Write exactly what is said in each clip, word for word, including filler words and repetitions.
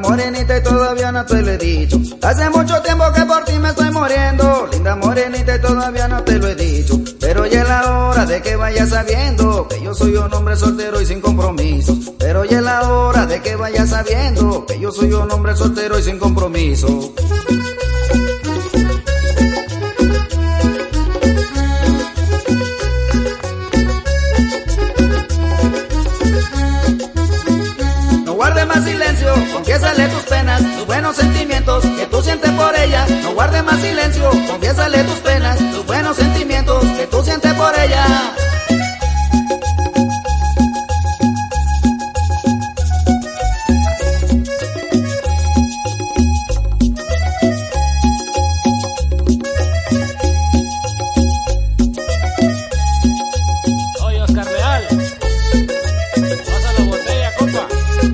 morenita y todavía no te lo he dicho. Hace mucho tiempo que por ti me estoy muriendo, linda morenita y todavía no te lo he dicho. Pero ya es la hora de que vayas sabiendo que yo soy un hombre soltero y sin compromisos. Pero ya es la hora de que vayas sabiendo que yo soy un hombre soltero y sin compromiso. No guardes más silencio, confiésale tus penas, tus buenos sentimientos que tú sientes por ella. No guardes más silencio, confiésale tus penas, tus buenos sentimientos que tú sientes por ella. Oye, Oscar Leal, pasa la botella, compa.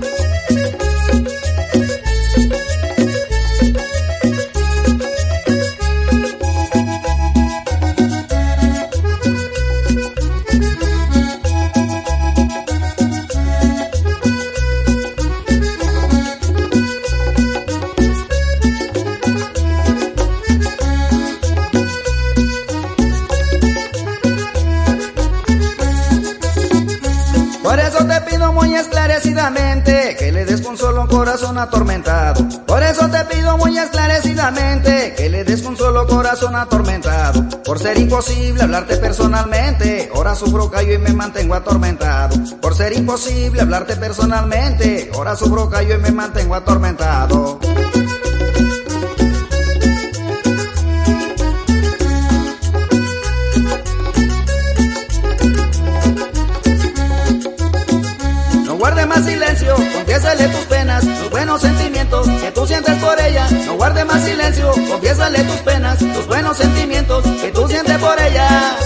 Por eso te pido muy esclarecidamente que le des consuelo a un corazón atormentado. Por eso te pido muy esclarecidamente que le des consuelo a un corazón atormentado. Por ser imposible hablarte personalmente, ahora sufro callo y me mantengo atormentado. Por ser imposible hablarte personalmente, ahora sufro callo y me mantengo atormentado. No guardes más silencio, confiésale tus penas, tus buenos sentimientos que tú sientes por ella. No guardes más silencio, confiésale tus penas, tus buenos sentimientos que tú sientes por ella.